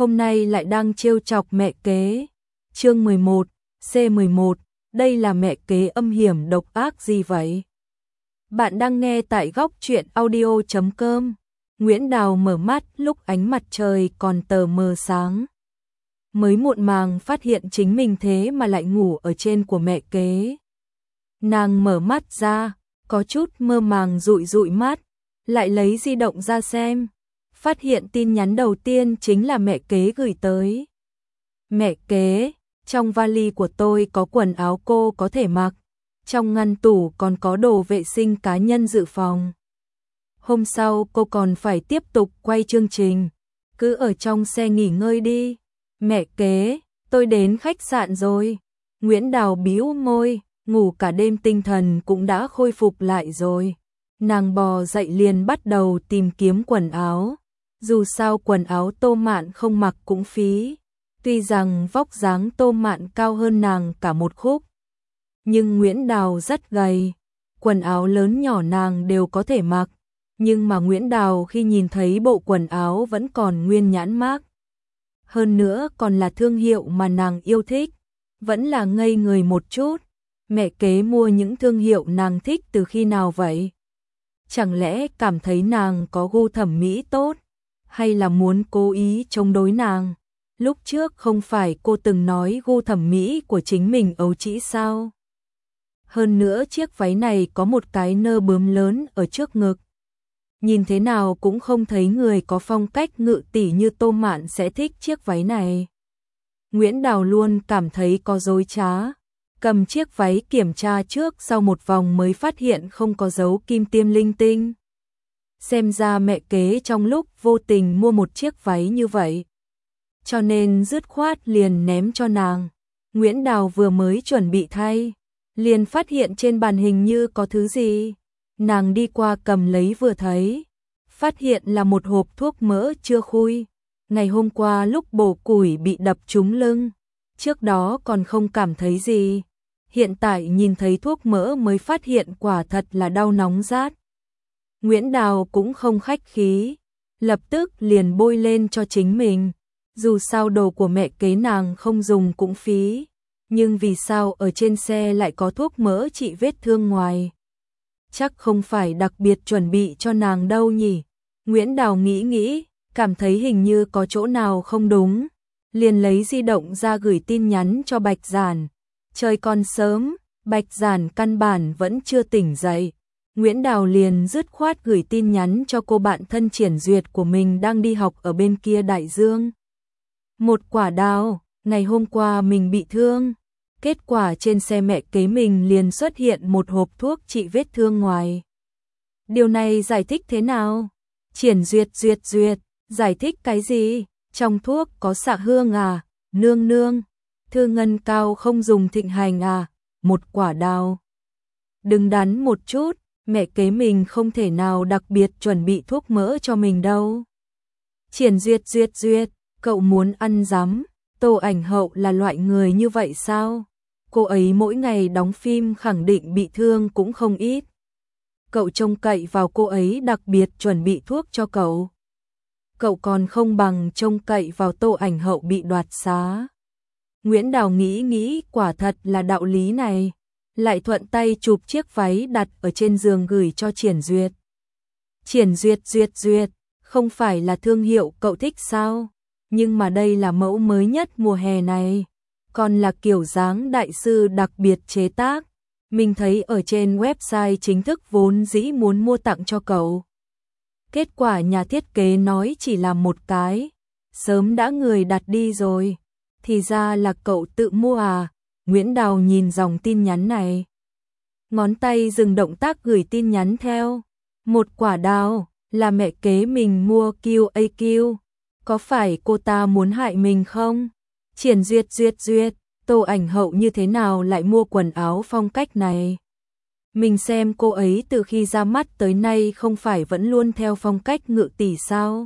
hôm nay lại đang trêu chọc mẹ kế. Chương 11, C11, đây là mẹ kế âm hiểm độc ác gì vậy? Bạn đang nghe tại góc truyện audio.com. Nguyễn Đào mở mắt lúc ánh mặt trời còn tờ mờ sáng. Mới muộn màng phát hiện chính mình thế mà lại ngủ ở trên của mẹ kế. Nàng mở mắt ra, có chút mơ màng dụi dụi mắt, lại lấy di động ra xem. Phát hiện tin nhắn đầu tiên chính là mẹ kế gửi tới. Mẹ kế, trong vali của tôi có quần áo cô có thể mặc, trong ngăn tủ còn có đồ vệ sinh cá nhân dự phòng. Hôm sau cô còn phải tiếp tục quay chương trình, cứ ở trong xe nghỉ ngơi đi. Mẹ kế, tôi đến khách sạn rồi. Nguyễn Đào bĩu môi, ngủ cả đêm tinh thần cũng đã khôi phục lại rồi. Nàng bò dậy liền bắt đầu tìm kiếm quần áo. Dù sao quần áo Tô Mạn không mặc cũng phí. Tuy rằng vóc dáng Tô Mạn cao hơn nàng cả một khúc, nhưng Nguyễn Đào rất gầy, quần áo lớn nhỏ nàng đều có thể mặc. Nhưng mà Nguyễn Đào khi nhìn thấy bộ quần áo vẫn còn nguyên nhãn mác, hơn nữa còn là thương hiệu mà nàng yêu thích, vẫn là ngây người một chút. Mẹ kế mua những thương hiệu nàng thích từ khi nào vậy? Chẳng lẽ cảm thấy nàng có gu thẩm mỹ tốt, hay là muốn cố ý chống đối nàng? Lúc trước không phải cô từng nói gu thẩm mỹ của chính mình ấu trĩ sao? Hơn nữa chiếc váy này có một cái nơ bướm lớn ở trước ngực. Nhìn thế nào cũng không thấy người có phong cách ngự tỷ như Tô Mạn sẽ thích chiếc váy này. Nguyễn Đào luôn cảm thấy có dối trá. Cầm chiếc váy kiểm tra trước sau một vòng mới phát hiện không có dấu kim tiêm linh tinh. Xem ra mẹ kế trong lúc vô tình mua một chiếc váy như vậy, cho nên dứt khoát liền ném cho nàng. Nguyễn Đào vừa mới chuẩn bị thay, liền phát hiện trên bàn hình như có thứ gì. Nàng đi qua cầm lấy vừa thấy, phát hiện là một hộp thuốc mỡ chưa khui. Ngày hôm qua lúc bổ củi bị đập trúng lưng, trước đó còn không cảm thấy gì. Hiện tại nhìn thấy thuốc mỡ mới phát hiện quả thật là đau nóng rát. Nguyễn Đào cũng không khách khí, lập tức liền bôi lên cho chính mình. Dù sao đồ của mẹ kế nàng không dùng cũng phí, nhưng vì sao ở trên xe lại có thuốc mỡ trị vết thương ngoài? Chắc không phải đặc biệt chuẩn bị cho nàng đâu nhỉ? Nguyễn Đào nghĩ, cảm thấy hình như có chỗ nào không đúng, liền lấy di động ra gửi tin nhắn cho Bạch Giản. Trời còn sớm, Bạch Giản căn bản vẫn chưa tỉnh dậy. Nguyễn Đào liền dứt khoát gửi tin nhắn cho cô bạn thân Triển Duyệt của mình đang đi học ở bên kia đại dương. Một quả đào, ngày hôm qua mình bị thương, kết quả trên xe mẹ kế mình liền xuất hiện một hộp thuốc trị vết thương ngoài. Điều này giải thích thế nào? Triển Duyệt, giải thích cái gì? Trong thuốc có xạ hương à? Nương, thư ngân cao không dùng thịnh hành à? Một quả đào. Đừng đắn một chút, mẹ kế mình không thể nào đặc biệt chuẩn bị thuốc mỡ cho mình đâu. Triển Duyệt, cậu muốn ăn dắm? Tô Ảnh Hậu là loại người như vậy sao? Cô ấy mỗi ngày đóng phim khẳng định bị thương cũng không ít. Cậu trông cậy vào cô ấy đặc biệt chuẩn bị thuốc cho cậu. Cậu còn không bằng trông cậy vào Tô Ảnh Hậu bị đoạt xá. Nguyễn Đào nghĩ quả thật là đạo lý này, lại thuận tay chụp chiếc váy đặt ở trên giường gửi cho Triển Duyệt. Triển Duyệt, không phải là thương hiệu cậu thích sao? Nhưng mà đây là mẫu mới nhất mùa hè này, còn là kiểu dáng đại sư đặc biệt chế tác. Mình thấy ở trên website chính thức vốn dĩ muốn mua tặng cho cậu. Kết quả nhà thiết kế nói chỉ làm một cái, sớm đã người đặt đi rồi. Thì ra là cậu tự mua à? Nguyễn Đào nhìn dòng tin nhắn này, ngón tay dừng động tác gửi tin nhắn theo. Một quả đào, là mẹ kế mình mua QAQ. Có phải cô ta muốn hại mình không? Triển Duyệt, Tô Ảnh Hậu như thế nào lại mua quần áo phong cách này? Mình xem cô ấy từ khi ra mắt tới nay không phải vẫn luôn theo phong cách ngự tỷ sao?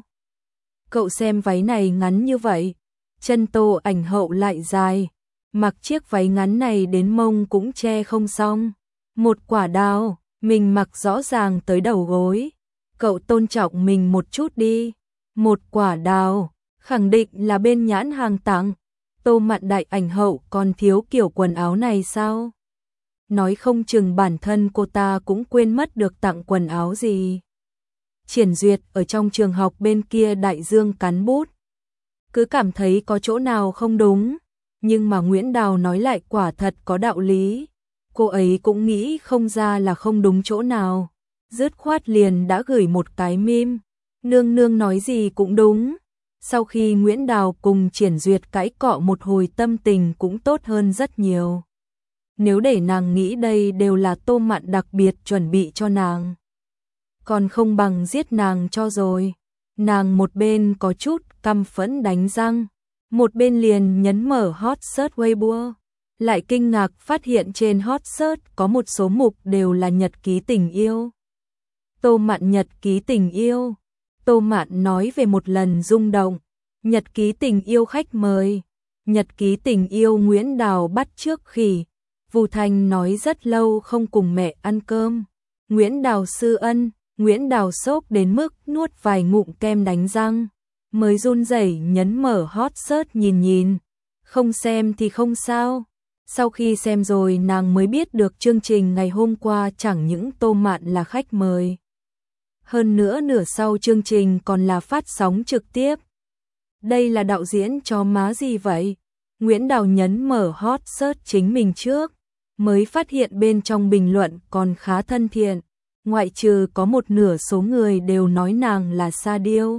Cậu xem váy này ngắn như vậy, chân Tô Ảnh Hậu lại dài, mặc chiếc váy ngắn này đến mông cũng che không xong. Một quả đào, mình mặc rõ ràng tới đầu gối. Cậu tôn trọng mình một chút đi. Một quả đào, Khẳng định là bên nhãn hàng tặng. Tô Mạn đại ảnh hậu còn thiếu kiểu quần áo này sao? Nói không chừng bản thân cô ta cũng quên mất được tặng quần áo gì. Triển Duyệt ở trong trường học bên kia đại dương cắn bút. Cứ cảm thấy có chỗ nào không đúng, nhưng mà Nguyễn Đào nói lại quả thật có đạo lý. Cô ấy cũng nghĩ không ra là không đúng chỗ nào. Dứt khoát liền đã gửi một cái meme. Nương nương nói gì cũng đúng. Sau khi Nguyễn Đào cùng Triển Duyệt cãi cọ một hồi tâm tình cũng tốt hơn rất nhiều. Nếu để nàng nghĩ đây đều là Tô Mạn đặc biệt chuẩn bị cho nàng, còn không bằng giết nàng cho rồi. Nàng một bên có chút căm phẫn đánh răng, một bên liền nhấn mở hot search Weibo. Lại kinh ngạc phát hiện trên hot search có một số mục đều là nhật ký tình yêu. Tô Mạn nhật ký tình yêu. Tô Mạn nói về một lần rung động. Nhật ký tình yêu khách mời. Nhật ký tình yêu Nguyễn Đào bắt trước khỉ. Vu Thanh nói rất lâu không cùng mẹ ăn cơm. Nguyễn Đào sư ân. Nguyễn Đào sốc đến mức nuốt vài ngụm kem đánh răng. Mới run rẩy nhấn mở hot search nhìn. Không xem thì không sao. Sau khi xem rồi nàng mới biết được chương trình ngày hôm qua chẳng những Tô Mạn là khách mời. Hơn nữa nửa sau chương trình còn là phát sóng trực tiếp. Đây là đạo diễn cho má gì vậy? Nguyễn Đào nhấn mở hot search chính mình trước, mới phát hiện bên trong bình luận còn khá thân thiện. Ngoại trừ có một nửa số người đều nói nàng là sa điêu.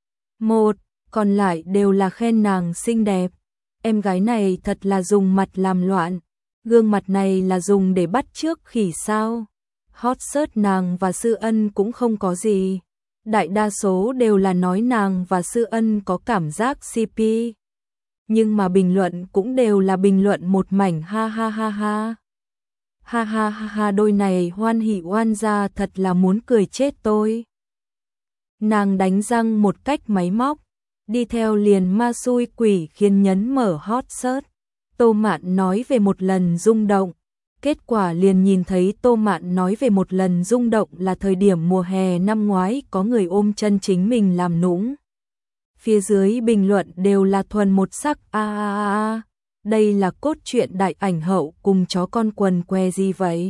Còn lại đều là khen nàng xinh đẹp. Em gái này thật là dùng mặt làm loạn. Gương mặt này là dùng để bắt chước khỉ sao? Hot search nàng và Sư Ân cũng không có gì. Đại đa số đều là nói nàng và Sư Ân có cảm giác CP. Nhưng mà bình luận cũng đều là bình luận một mảnh ha ha ha ha. Ha ha ha ha, đôi này hoan hỉ oan gia thật là muốn cười chết tôi. Nàng đánh răng một cách máy móc, đi theo liền ma xui quỷ khiến nhấn mở hot search. Tô Mạn nói về một lần rung động. Kết quả liền nhìn thấy Tô Mạn nói về một lần rung động là thời điểm mùa hè năm ngoái có người ôm chân chính mình làm nũng. Phía dưới bình luận đều là thuần một sắc a. Đây là cốt truyện đại ảnh hậu cùng chó con quần que gì vậy?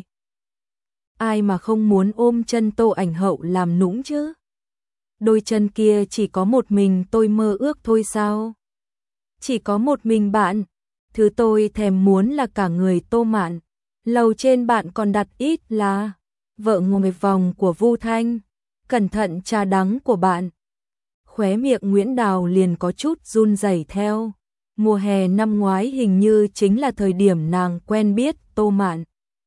Ai mà không muốn ôm chân Tô ảnh hậu làm nũng chứ? Đôi chân kia chỉ có một mình tôi mơ ước thôi sao? Chỉ có một mình bạn. Thứ tôi thèm muốn là cả người Tô Mạn. Lầu trên bạn còn đặt ít là vợ ngồi vòng của Vu Thanh. Cẩn thận trà đắng của bạn. Khóe miệng Nguyễn Đào liền có chút run rẩy theo. Mùa hè năm ngoái hình như chính là thời điểm nàng quen biết Tô Mạn.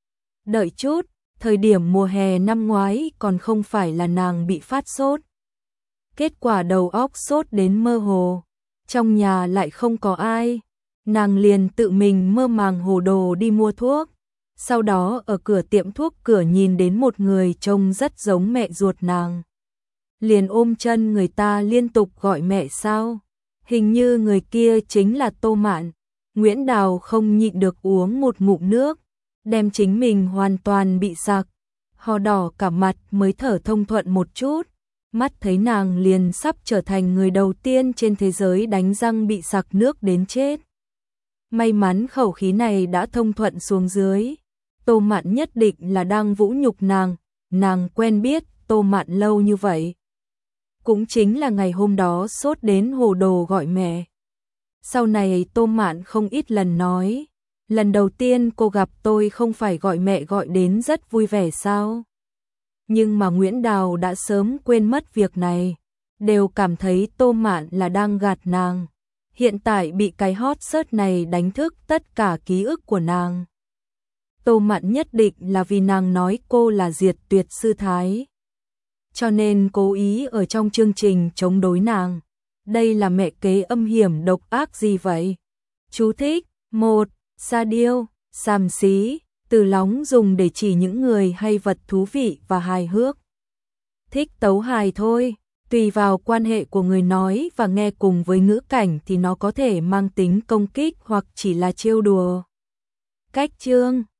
Đợi chút, thời điểm mùa hè năm ngoái còn không phải là nàng bị phát sốt. Kết quả đầu óc sốt đến mơ hồ. Trong nhà lại không có ai. Nàng liền tự mình mơ màng hồ đồ đi mua thuốc. Sau đó ở cửa tiệm thuốc cửa nhìn đến một người trông rất giống mẹ ruột nàng. Liền ôm chân người ta liên tục gọi mẹ sao. Hình như người kia chính là Tô Mạn. Nguyễn Đào không nhịn được uống một ngụm nước. Đem chính mình hoàn toàn bị sặc. Ho đỏ cả mặt mới thở thông thuận một chút. Mắt thấy nàng liền sắp trở thành người đầu tiên trên thế giới đánh răng bị sặc nước đến chết. May mắn khẩu khí này đã thông thuận xuống dưới. Tô Mạn nhất định là đang vũ nhục nàng quen biết Tô Mạn lâu như vậy. Cũng chính là ngày hôm đó sốt đến hồ đồ gọi mẹ. Sau này Tô Mạn không ít lần nói, lần đầu tiên cô gặp tôi không phải gọi mẹ gọi đến rất vui vẻ sao? Nhưng mà Nguyễn Đào đã sớm quên mất việc này, đều cảm thấy Tô Mạn là đang gạt nàng. Hiện tại bị cái hot search này đánh thức tất cả ký ức của nàng. Tô Mạn nhất định là vì nàng nói cô là diệt tuyệt sư thái. Cho nên cố ý ở trong chương trình chống đối nàng. Đây là mẹ kế âm hiểm độc ác gì vậy? Chú thích: 1. Sa điêu, xàm xí, từ lóng dùng để chỉ những người hay vật thú vị và hài hước. Thích tấu hài thôi, tùy vào quan hệ của người nói và nghe cùng với ngữ cảnh thì nó có thể mang tính công kích hoặc chỉ là trêu đùa. Cách chương